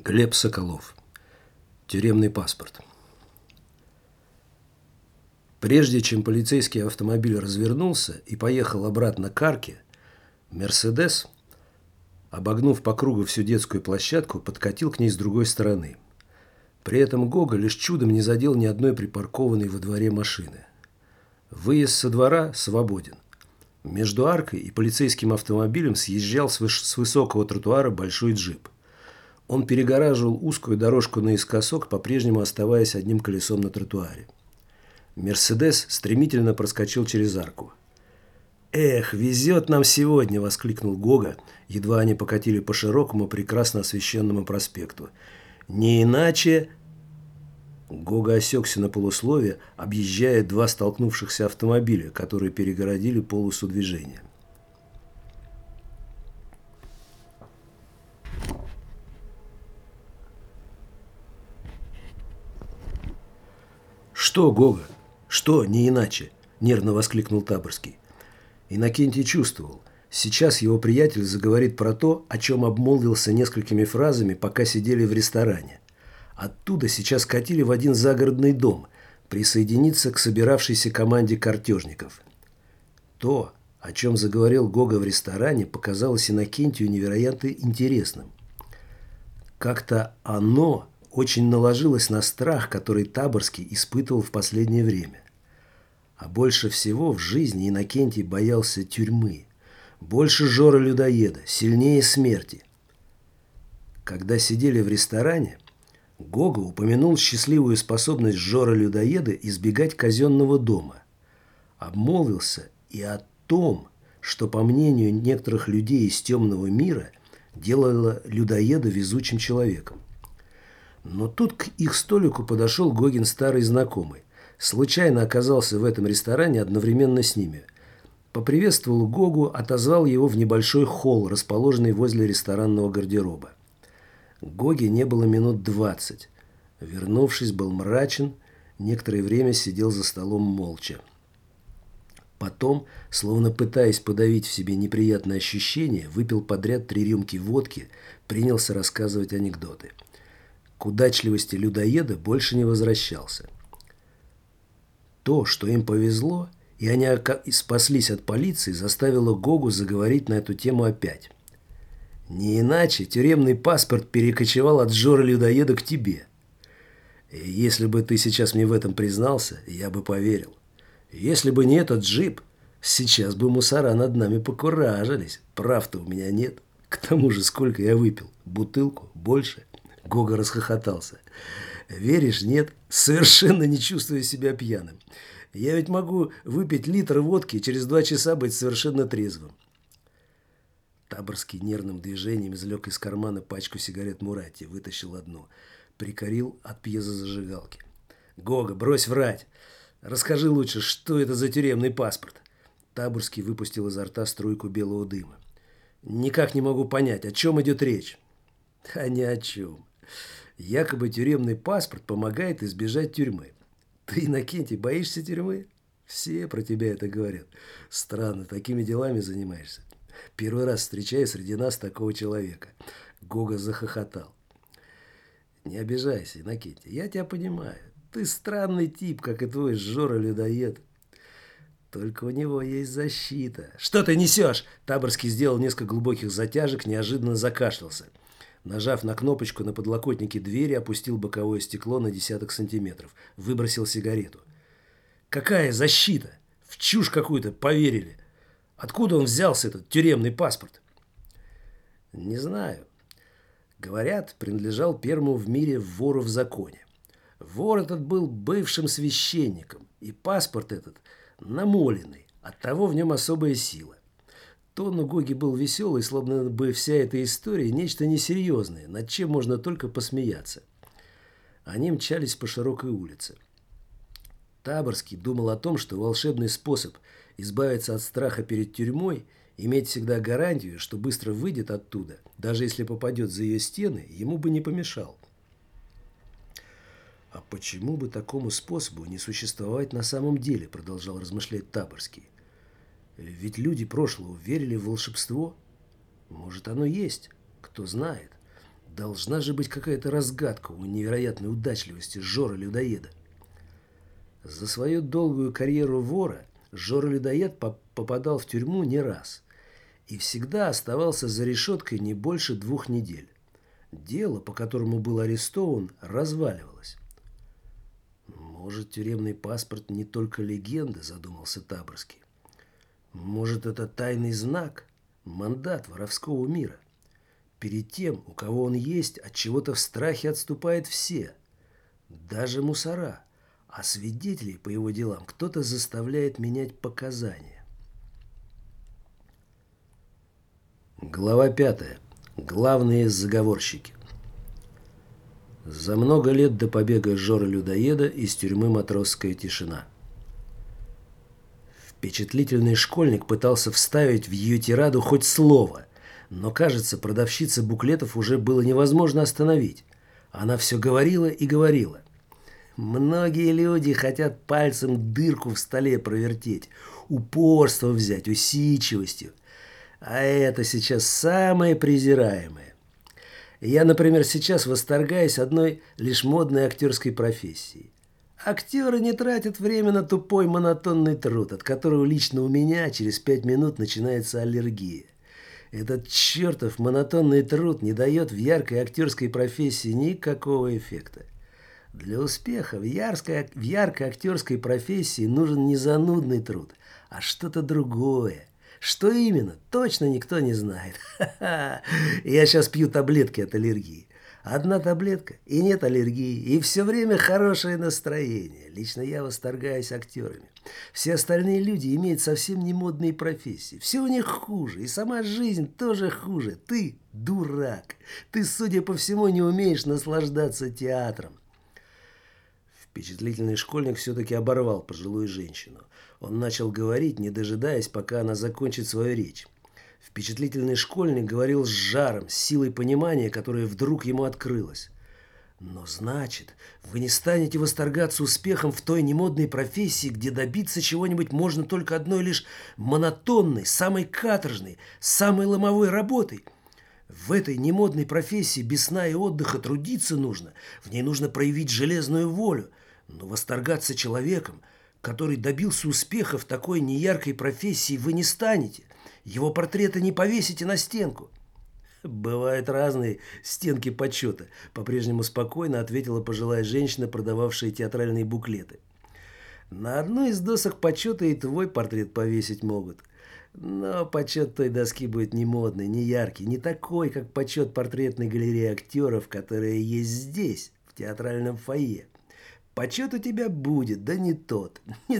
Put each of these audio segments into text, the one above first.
Глеб Соколов. Тюремный паспорт. Прежде чем полицейский автомобиль развернулся и поехал обратно к арке, «Мерседес», обогнув по кругу всю детскую площадку, подкатил к ней с другой стороны. При этом Гога лишь чудом не задел ни одной припаркованной во дворе машины. Выезд со двора свободен. Между аркой и полицейским автомобилем съезжал с высокого тротуара большой джип. Он перегораживал узкую дорожку наискосок, по-прежнему оставаясь одним колесом на тротуаре. «Мерседес» стремительно проскочил через арку. «Эх, везет нам сегодня!» – воскликнул Гога, едва они покатили по широкому, прекрасно освещенному проспекту. «Не иначе...» Гога осекся на полуслове, объезжая два столкнувшихся автомобиля, которые перегородили полосу движения. «Что, Гога? Что, не иначе?» – нервно воскликнул Таборский. Иннокентий чувствовал. Сейчас его приятель заговорит про то, о чем обмолвился несколькими фразами, пока сидели в ресторане. Оттуда сейчас катили в один загородный дом, присоединиться к собиравшейся команде картежников. То, о чем заговорил Гога в ресторане, показалось Иннокентию невероятно интересным. Как-то оно очень наложилось на страх, который Таборский испытывал в последнее время. А больше всего в жизни Иннокентий боялся тюрьмы. Больше Жора-людоеда, сильнее смерти. Когда сидели в ресторане, Гога упомянул счастливую способность Жора-людоеда избегать казенного дома. Обмолвился и о том, что, по мнению некоторых людей из темного мира, делало людоеда везучим человеком. Но тут к их столику подошел Гогин старый знакомый. Случайно оказался в этом ресторане одновременно с ними. Поприветствовал Гогу, отозвал его в небольшой холл, расположенный возле ресторанного гардероба. Гоге не было минут 20. Вернувшись, был мрачен, некоторое время сидел за столом молча. Потом, словно пытаясь подавить в себе неприятное ощущение, выпил подряд 3 рюмки водки, принялся рассказывать анекдоты. К удачливости людоеда больше не возвращался. То, что им повезло, и они спаслись от полиции, заставило Гогу заговорить на эту тему опять. Не иначе тюремный паспорт перекочевал от Жоры-людоеда к тебе. И если бы ты сейчас мне в этом признался, я бы поверил. Если бы не этот джип, сейчас бы мусора над нами покуражились. Прав-то у меня нет. К тому же, сколько я выпил? Бутылку? Больше? Гога расхохотался. Веришь, нет? Совершенно не чувствую себя пьяным. Я ведь могу выпить литр водки и через 2 часа быть совершенно трезвым. Таборский нервным движением извлек из кармана пачку сигарет Мурати, вытащил одну. Прикурил от пьезозажигалки. «Гога, брось врать! Расскажи лучше, что это за тюремный паспорт?» Таборский выпустил изо рта струйку белого дыма. «Никак не могу понять, о чем идет речь?» «А ни о чем. Якобы тюремный паспорт помогает избежать тюрьмы. Ты, Иннокентий, боишься тюрьмы? Все про тебя это говорят. Странно, такими делами занимаешься. Первый раз встречаю среди нас такого человека». Гога захохотал. «Не обижайся, Иннокентий, я тебя понимаю. Ты странный тип, как и твой Жора-людоед. Только у него есть защита». «Что ты несешь?» Таборский сделал несколько глубоких затяжек, неожиданно закашлялся. Нажав на кнопочку на подлокотнике двери, опустил боковое стекло на десяток сантиметров. Выбросил сигарету. «Какая защита? В чушь какую-то поверили. Откуда он взялся, этот тюремный паспорт?» «Не знаю. Говорят, принадлежал первому в мире вору в законе. Вор этот был бывшим священником, и паспорт этот намоленный, оттого в нем особая сила. Тон у Гоги был веселый, словно бы вся эта история нечто несерьезное, над чем можно только посмеяться. Они мчались по широкой улице. Таборский думал о том, что волшебный способ избавиться от страха перед тюрьмой – иметь всегда гарантию, что быстро выйдет оттуда, даже если попадет за ее стены, ему бы не помешал. «А почему бы такому способу не существовать на самом деле?» – продолжал размышлять Таборский. «Ведь люди прошлого верили в волшебство. Может, оно есть, кто знает. Должна же быть какая-то разгадка у невероятной удачливости Жора-людоеда. За свою долгую карьеру вора Жора-людоед попадал в тюрьму не раз и всегда оставался за решеткой не больше 2 недель. Дело, по которому был арестован, разваливалось. «Может, тюремный паспорт не только легенда», – задумался Таборский. «Может, это тайный знак, мандат воровского мира. Перед тем, у кого он есть, от чего-то в страхе отступают все, даже мусора, а свидетелей по его делам кто-то заставляет менять показания». Глава 5. Главные заговорщики. За много лет до побега Жоры-людоеда из тюрьмы «Матросская тишина». Впечатлительный школьник пытался вставить в ее тираду хоть слово, но, кажется, продавщице буклетов уже было невозможно остановить. Она все говорила и говорила. Многие люди хотят пальцем дырку в столе провертеть, упорство взять, усидчивостью. А это сейчас самое презираемое. Я, например, сейчас восторгаюсь одной лишь модной актерской профессией. Актеры не тратят время на тупой монотонный труд, от которого лично у меня через 5 минут начинается аллергия. Этот чертов монотонный труд не дает в яркой актерской профессии никакого эффекта. Для успеха в яркой актерской профессии нужен не занудный труд, а что-то другое. Что именно, точно никто не знает. Ха-ха. Я сейчас пью таблетки от аллергии. Одна таблетка, и нет аллергии, и все время хорошее настроение. Лично я восторгаюсь актерами. Все остальные люди имеют совсем не модные профессии. Все у них хуже, и сама жизнь тоже хуже. Ты дурак. Ты, судя по всему, не умеешь наслаждаться театром. Впечатлительный школьник все-таки оборвал пожилую женщину. Он начал говорить, не дожидаясь, пока она закончит свою речь. Впечатлительный школьник говорил с жаром, с силой понимания, которая вдруг ему открылась. «Но значит, вы не станете восторгаться успехом в той немодной профессии, где добиться чего-нибудь можно только одной лишь монотонной, самой каторжной, самой ломовой работой? В этой немодной профессии без сна и отдыха трудиться нужно, в ней нужно проявить железную волю, но восторгаться человеком, который добился успеха в такой неяркой профессии, вы не станете. Его портреты не повесите на стенку». «Бывают разные стенки почета», – по-прежнему спокойно ответила пожилая женщина, продававшая театральные буклеты. «На одной из досок почета и твой портрет повесить могут. Но почет той доски будет не модный, не яркий, не такой, как почет портретной галереи актеров, которая есть здесь, в театральном фойе. Почет у тебя будет, да не тот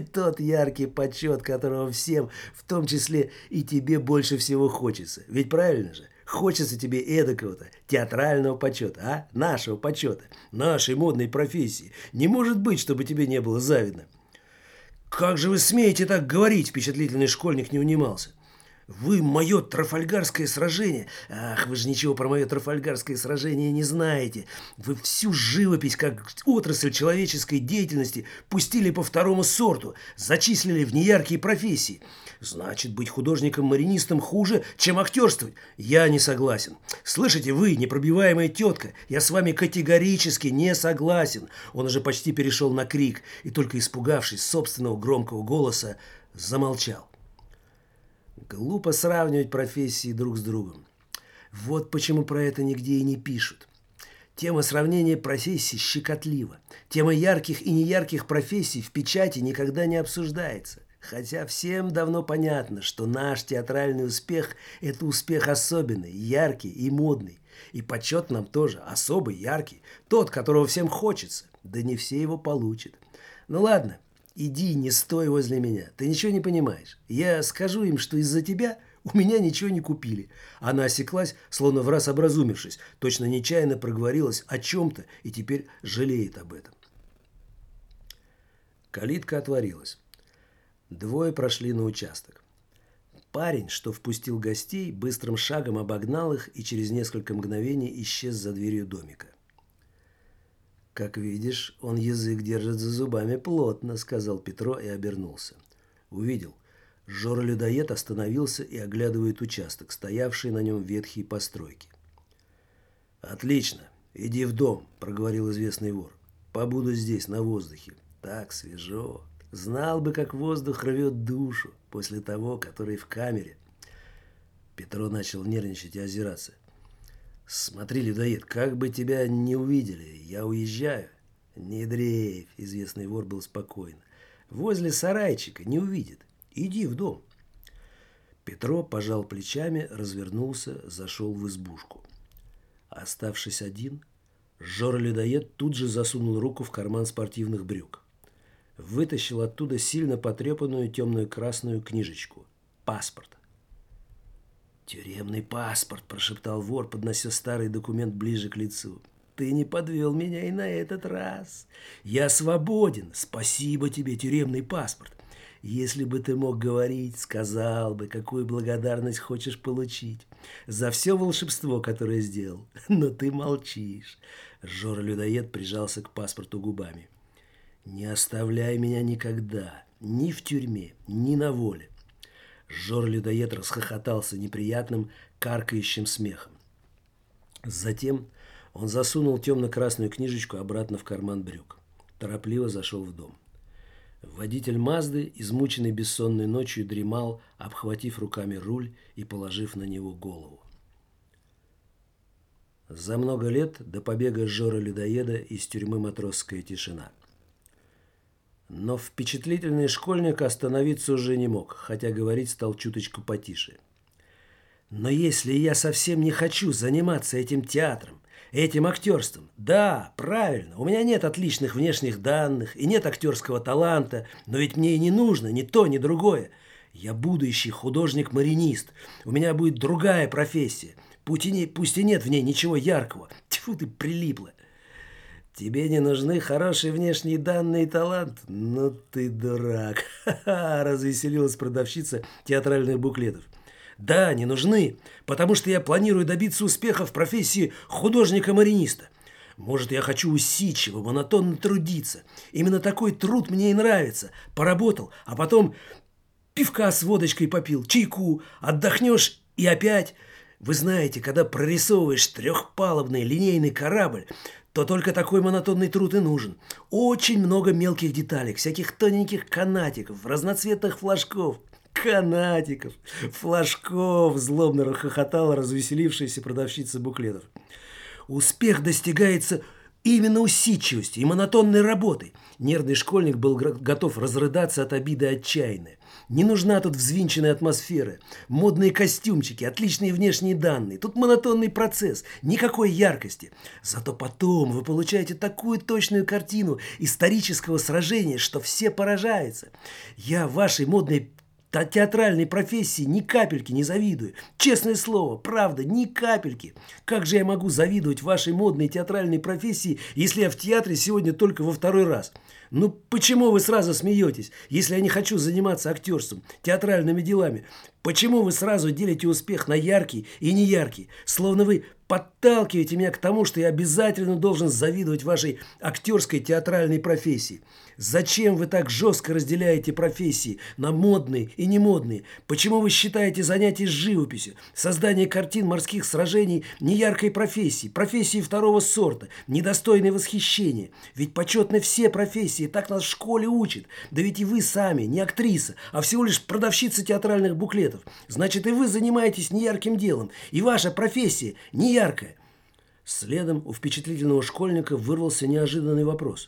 яркий почет, которого всем, в том числе и тебе, больше всего хочется. Ведь правильно же? Хочется тебе эдакого-то театрального почета, а? Нашего почета, нашей модной профессии. Не может быть, чтобы тебе не было завидно». «Как же вы смеете так говорить?» – впечатлительный школьник не унимался. «Вы мое Трафальгарское сражение...» «Ах, вы же ничего про мое Трафальгарское сражение не знаете. Вы всю живопись, как отрасль человеческой деятельности, пустили по второму сорту, зачислили в неяркие профессии. Значит, быть художником-маринистом хуже, чем актерствовать? Я не согласен. Слышите, вы, непробиваемая тетка, я с вами категорически не согласен». Он уже почти перешел на крик и, только испугавшись собственного громкого голоса, замолчал. Глупо сравнивать профессии друг с другом. Вот почему про это нигде и не пишут. Тема сравнения профессий щекотлива. Тема ярких и неярких профессий в печати никогда не обсуждается. Хотя всем давно понятно, что наш театральный успех – это успех особенный, яркий и модный. И почет нам тоже особый, яркий. Тот, которого всем хочется. Да не все его получат. Ну ладно. Иди, не стой возле меня. Ты ничего не понимаешь. Я скажу им, что из-за тебя у меня ничего не купили». Она осеклась, словно враз образумившись, точно нечаянно проговорилась о чем-то и теперь жалеет об этом. Калитка отворилась. Двое прошли на участок. Парень, что впустил гостей, быстрым шагом обогнал их и через несколько мгновений исчез за дверью домика. «Как видишь, он язык держит за зубами плотно», — сказал Петро и обернулся. Увидел. Жора-людоед остановился и оглядывает участок, стоявший на нем ветхие постройки. «Отлично. Иди в дом», – проговорил известный вор. «Побуду здесь, на воздухе. Так свежо. Знал бы, как воздух рвет душу после того, который в камере». Петро начал нервничать и озираться. «Смотри, людоед, как бы тебя не увидели, я уезжаю». «Не дрейфь», – известный вор был спокоен. «Возле сарайчика не увидит. Иди в дом». Петро пожал плечами, развернулся, зашел в избушку. Оставшись один, Жора-людоед тут же засунул руку в карман спортивных брюк. Вытащил оттуда сильно потрепанную темную-красную книжечку. Паспорт. «Тюремный паспорт», – прошептал вор, поднося старый документ ближе к лицу. «Ты не подвел меня и на этот раз. Я свободен. Спасибо тебе, тюремный паспорт. Если бы ты мог говорить, сказал бы, какую благодарность хочешь получить за все волшебство, которое сделал. Но ты молчишь». Жора-людоед прижался к паспорту губами. «Не оставляй меня никогда, ни в тюрьме, ни на воле». Жора-людоед расхохотался неприятным, каркающим смехом. Затем он засунул темно-красную книжечку обратно в карман брюк. Торопливо зашел в дом. Водитель Мазды, измученный бессонной ночью, дремал, обхватив руками руль и положив на него голову. За много лет до побега Жора-людоеда из тюрьмы матросская тишина. Но впечатлительный школьник остановиться уже не мог, хотя говорить стал чуточку потише. «Но если я совсем не хочу заниматься этим театром, этим актерством, да, правильно, у меня нет отличных внешних данных и нет актерского таланта, но ведь мне и не нужно ни то, ни другое. Я будущий художник-маринист, у меня будет другая профессия, пусть и нет в ней ничего яркого. Тьфу ты, прилипла. Тебе не нужны хорошие внешние данные и талант? Ну ты дурак!» Развеселилась продавщица театральных буклетов. «Да, не нужны, потому что я планирую добиться успеха в профессии художника-мариниста. Может, я хочу усидчиво, монотонно трудиться. Именно такой труд мне и нравится. Поработал, а потом пивка с водочкой попил, чайку, отдохнешь и опять. Вы знаете, когда прорисовываешь трехпалубный линейный корабль, то только такой монотонный труд и нужен. Очень много мелких деталек, всяких тоненьких канатиков, разноцветных флажков». «Канатиков, флажков!» – злобно расхохотала развеселившаяся продавщица буклетов. «Успех достигается именно усидчивостью и монотонной работой». Нервный школьник был готов разрыдаться от обиды отчаянно. «Не нужна тут взвинченная атмосфера, модные костюмчики, отличные внешние данные. Тут монотонный процесс, никакой яркости. Зато потом вы получаете такую точную картину исторического сражения, что все поражаются. Я вашей модной театральной профессии ни капельки не завидую. Честное слово, правда, ни капельки. Как же я могу завидовать вашей модной театральной профессии, если я в театре сегодня только во второй раз? Ну почему вы сразу смеетесь, если я не хочу заниматься актерством, театральными делами? Почему вы сразу делите успех на яркий и неяркий? Словно вы подталкиваете меня к тому, что я обязательно должен завидовать вашей актерской театральной профессии. Зачем вы так жестко разделяете профессии на модные и немодные? Почему вы считаете занятие живописью, создание картин морских сражений неяркой профессией, профессией второго сорта, недостойной восхищения? Ведь почетны все профессии, так нас в школе учат. Да ведь и вы сами не актриса, а всего лишь продавщица театральных буклетов. Значит, и вы занимаетесь неярким делом, и ваша профессия неяркая. Следом у впечатлительного школьника вырвался неожиданный вопрос.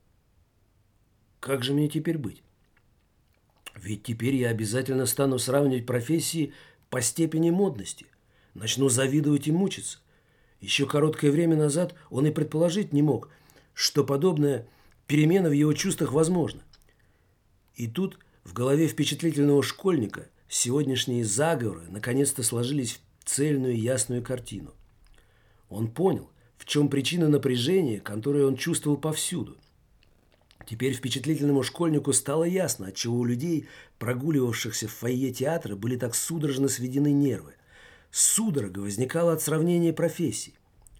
«Как же мне теперь быть? Ведь теперь я обязательно стану сравнивать профессии по степени модности. Начну завидовать и мучиться». Еще короткое время назад он и предположить не мог, что подобная перемена в его чувствах возможна. И тут в голове впечатлительного школьника сегодняшние заговоры наконец-то сложились в цельную ясную картину. Он понял, в чем причина напряжения, которое он чувствовал повсюду. Теперь впечатлительному школьнику стало ясно, отчего у людей, прогуливавшихся в фойе театра, были так судорожно сведены нервы. Судорога возникала от сравнения профессий.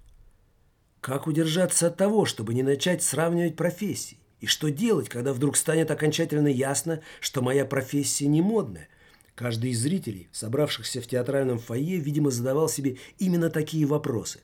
Как удержаться от того, чтобы не начать сравнивать профессии? И что делать, когда вдруг станет окончательно ясно, что моя профессия не модная? Каждый из зрителей, собравшихся в театральном фойе, видимо, задавал себе именно такие вопросы.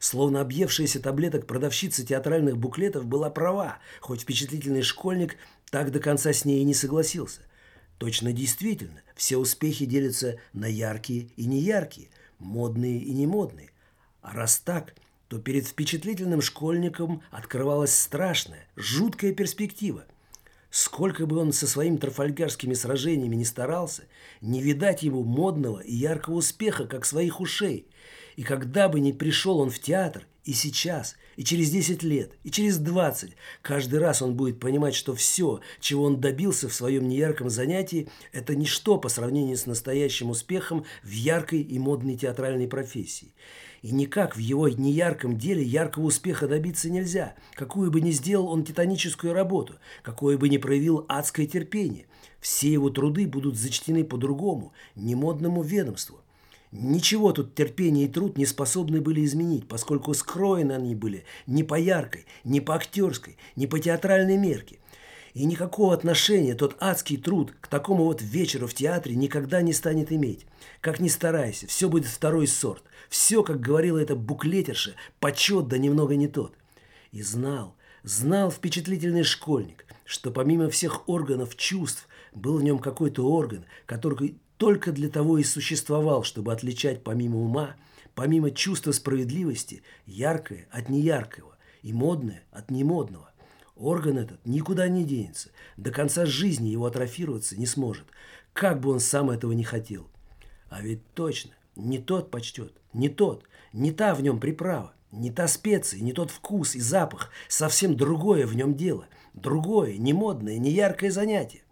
Словно объевшаяся таблеток продавщица театральных буклетов была права, хоть впечатлительный школьник так до конца с ней и не согласился. Точно действительно, все успехи делятся на яркие и неяркие, модные и немодные. А раз так, то перед впечатлительным школьником открывалась страшная, жуткая перспектива. Сколько бы он со своими трафальгарскими сражениями ни старался, не видать ему модного и яркого успеха, как своих ушей. И когда бы ни пришел он в театр, и сейчас, и через 10 лет, и через 20, каждый раз он будет понимать, что все, чего он добился в своем неярком занятии, это ничто по сравнению с настоящим успехом в яркой и модной театральной профессии. И никак в его неярком деле яркого успеха добиться нельзя, какую бы ни сделал он титаническую работу, какое бы ни проявил адское терпение. Все его труды будут зачтены по другому, немодному ведомству. Ничего тут терпение и труд не способны были изменить, поскольку скроены они были не по яркой, не по актерской, не по театральной мерке. И никакого отношения тот адский труд к такому вот вечеру в театре никогда не станет иметь. Как ни старайся, все будет второй сорт. Все, как говорила эта буклетерша, почет да немного не тот. И знал впечатлительный школьник, что помимо всех органов чувств был в нем какой-то орган, который только для того и существовал, чтобы отличать помимо ума, помимо чувства справедливости, яркое от неяркого и модное от немодного. Орган этот никуда не денется, до конца жизни его атрофироваться не сможет, как бы он сам этого не хотел. А ведь точно, не тот почтет, не тот, не та в нем приправа, не та специя, не тот вкус и запах, совсем другое в нем дело, другое, не модное, не яркое занятие.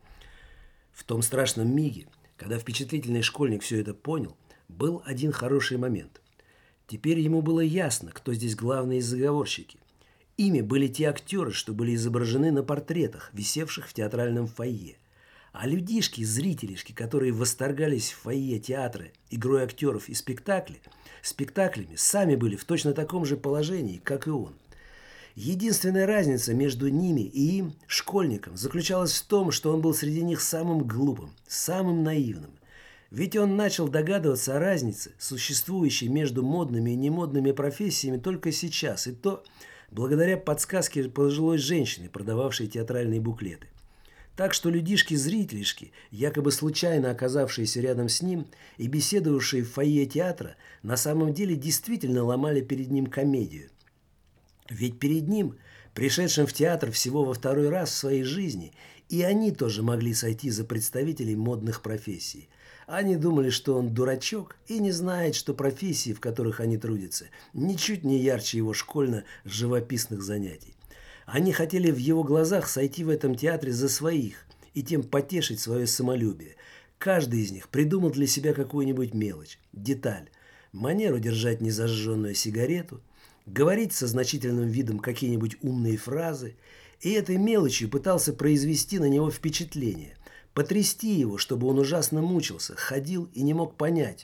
В том страшном миге, когда впечатлительный школьник все это понял, был один хороший момент. Теперь ему было ясно, кто здесь главные заговорщики. Ими были те актеры, что были изображены на портретах, висевших в театральном фойе. А людишки, зрителишки, которые восторгались в фойе театра игрой актеров и спектаклями, сами были в точно таком же положении, как и он. Единственная разница между ними и им, школьником, заключалась в том, что он был среди них самым глупым, самым наивным. Ведь он начал догадываться о разнице, существующей между модными и немодными профессиями только сейчас, и то благодаря подсказке пожилой женщины, продававшей театральные буклеты. Так что людишки-зрителишки, якобы случайно оказавшиеся рядом с ним и беседовавшие в фойе театра, на самом деле действительно ломали перед ним комедию. Ведь перед ним, пришедшим в театр всего во второй раз в своей жизни, и они тоже могли сойти за представителей модных профессий. Они думали, что он дурачок и не знает, что профессии, в которых они трудятся, ничуть не ярче его школьно-живописных занятий. Они хотели в его глазах сойти в этом театре за своих и тем потешить свое самолюбие. Каждый из них придумал для себя какую-нибудь мелочь, деталь, манеру держать незажженную сигарету, говорить со значительным видом какие-нибудь умные фразы, и этой мелочью пытался произвести на него впечатление, потрясти его, чтобы он ужасно мучился, ходил и не мог понять,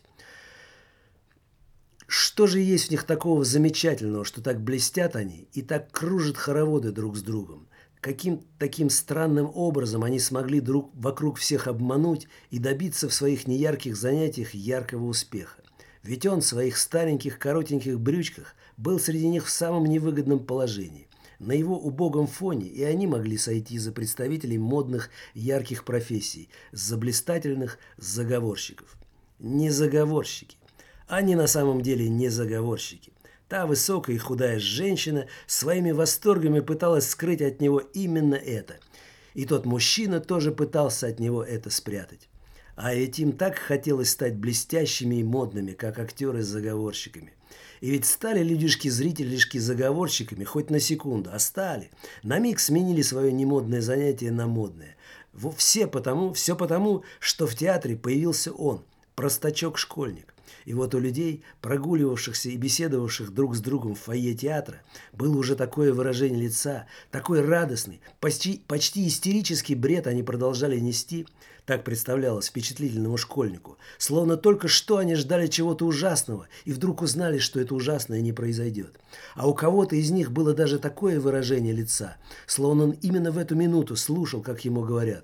что же есть в них такого замечательного, что так блестят они и так кружат хороводы друг с другом. Каким таким странным образом они смогли друг вокруг всех обмануть и добиться в своих неярких занятиях яркого успеха. Ведь он в своих стареньких коротеньких брючках был среди них в самом невыгодном положении. На его убогом фоне и они могли сойти за представителей модных ярких профессий, за блистательных заговорщиков. Не заговорщики. Они на самом деле не заговорщики. Та высокая и худая женщина своими восторгами пыталась скрыть от него именно это. И тот мужчина тоже пытался от него это спрятать. А ведь им так хотелось стать блестящими и модными, как актеры с заговорщиками. И ведь стали людишки-зрителишки заговорщиками хоть на секунду, а стали. На миг сменили свое немодное занятие на модное. Все потому, что в театре появился он, простачок-школьник. И вот у людей, прогуливавшихся и беседовавших друг с другом в фойе театра, было уже такое выражение лица, такой радостный, почти истерический бред они продолжали нести, так представлялось впечатлительному школьнику, словно только что они ждали чего-то ужасного и вдруг узнали, что это ужасное не произойдет. А у кого-то из них было даже такое выражение лица, словно он именно в эту минуту слушал, как ему говорят: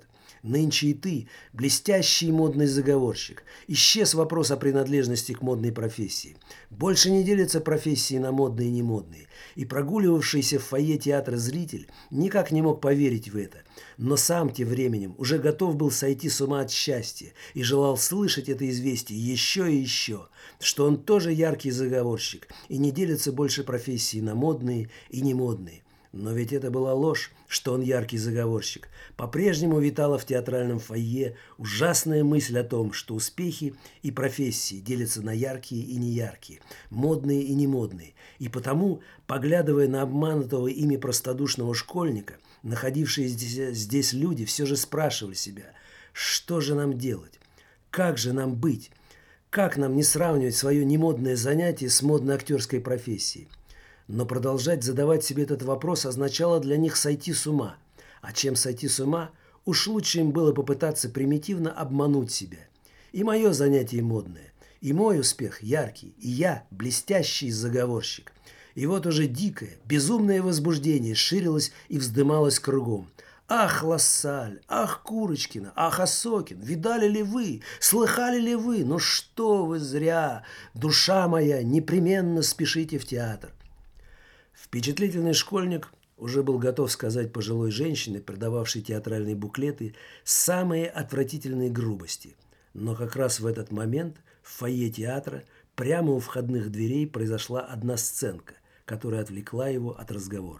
Нынче и ты, блестящий модный заговорщик. Исчез вопрос о принадлежности к модной профессии. Больше не делятся профессии на модные и немодные. И прогуливавшийся в фойе театра зритель никак не мог поверить в это. Но сам тем временем уже готов был сойти с ума от счастья и желал слышать это известие еще и еще, что он тоже яркий заговорщик и не делится больше профессии на модные и немодные. Но ведь это была ложь, что он яркий заговорщик. По-прежнему витала в театральном фойе ужасная мысль о том, что успехи и профессии делятся на яркие и неяркие, модные и немодные. И потому, поглядывая на обманутого ими простодушного школьника, находившиеся здесь люди все же спрашивали себя, что же нам делать, как же нам быть, как нам не сравнивать свое немодное занятие с модной актерской профессией. Но продолжать задавать себе этот вопрос означало для них сойти с ума. А чем сойти с ума, уж лучше им было попытаться примитивно обмануть себя. И мое занятие модное, и мой успех яркий, и я блестящий заговорщик. И вот уже дикое, безумное возбуждение ширилось и вздымалось кругом. «Ах, Лассаль! Ах, Курочкина! Ах, Осокин! Видали ли вы? Слыхали ли вы? Ну что вы зря! Душа моя, непременно спешите в театр!» Впечатлительный школьник уже был готов сказать пожилой женщине, продававшей театральные буклеты, самые отвратительные грубости. Но как раз в этот момент в фойе театра прямо у входных дверей произошла одна сценка, которая отвлекла его от разговора.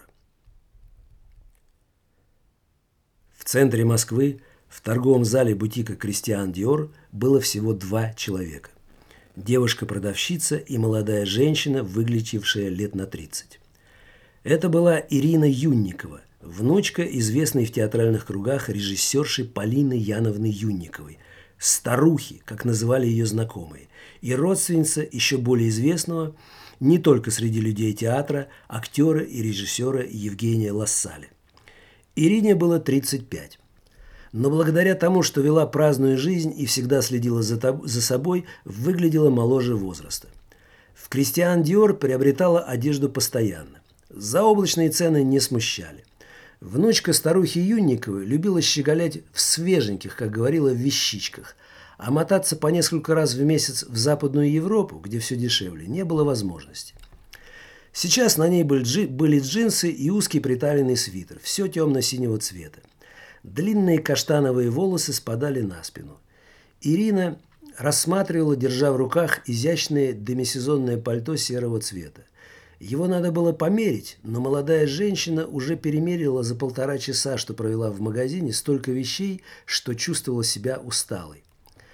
В центре Москвы, в торговом зале бутика «Кристиан Диор» было всего 2 человека. Девушка-продавщица и молодая женщина, выглядевшая лет на 30. Это была Ирина Юнникова, внучка известной в театральных кругах режиссерши Полины Яновны Юнниковой, старухи, как называли ее знакомые, и родственница еще более известного не только среди людей театра, актера и режиссера Евгения Лассаля. Ирине было 35. Но благодаря тому, что вела праздную жизнь и всегда следила за собой, выглядела моложе возраста. В «Кристиан Диор» приобретала одежду постоянно. Заоблачные цены не смущали. Внучка старухи Юнниковой любила щеголять в свеженьких, как говорила, вещичках, а мотаться по несколько раз в месяц в Западную Европу, где все дешевле, не было возможности. Сейчас на ней были джинсы и узкий приталенный свитер, все темно-синего цвета. Длинные каштановые волосы спадали на спину. Ирина рассматривала, держа в руках, изящное демисезонное пальто серого цвета. Его надо было померить, но молодая женщина уже перемерила за 1,5 часа, что провела в магазине, столько вещей, что чувствовала себя усталой.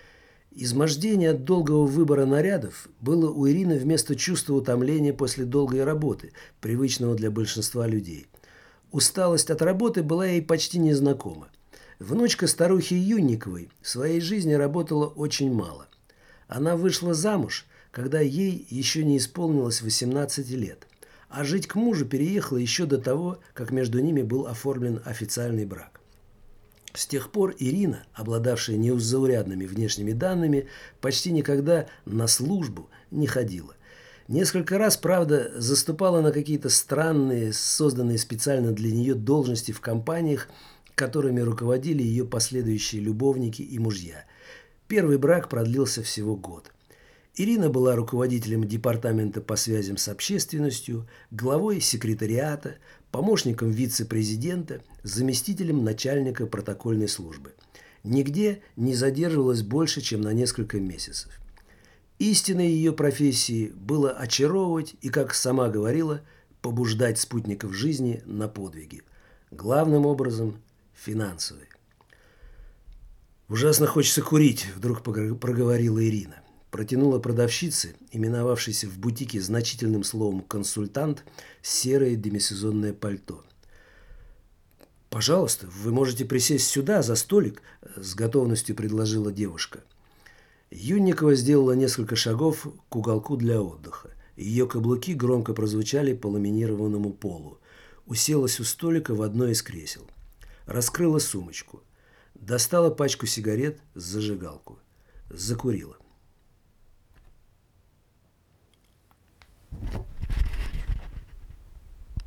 Измождение от долгого выбора нарядов было у Ирины вместо чувства утомления после долгой работы, привычного для большинства людей. Усталость от работы была ей почти незнакома. Внучка старухи Юнниковой в своей жизни работала очень мало. Она вышла замуж, когда ей еще не исполнилось 18 лет, а жить к мужу переехала еще до того, как между ними был оформлен официальный брак. С тех пор Ирина, обладавшая незаурядными внешними данными, почти никогда на службу не ходила. Несколько раз, правда, заступала на какие-то странные, созданные специально для нее должности в компаниях, которыми руководили ее последующие любовники и мужья. Первый брак продлился всего год. Ирина была руководителем департамента по связям с общественностью, главой секретариата, помощником вице-президента, заместителем начальника протокольной службы. Нигде не задерживалась больше, чем на несколько месяцев. Истиной ее профессии было очаровывать и, как сама говорила, побуждать спутников жизни на подвиги. Главным образом – финансовые. «Ужасно хочется курить», – вдруг проговорила Ирина. Протянула продавщице, именовавшейся в бутике значительным словом «консультант», серое демисезонное пальто. «Пожалуйста, вы можете присесть сюда, за столик», – с готовностью предложила девушка. Юнникова сделала несколько шагов к уголку для отдыха. Ее каблуки громко прозвучали по ламинированному полу. Уселась у столика в одно из кресел. Раскрыла сумочку. Достала пачку сигарет, зажигалку. Закурила.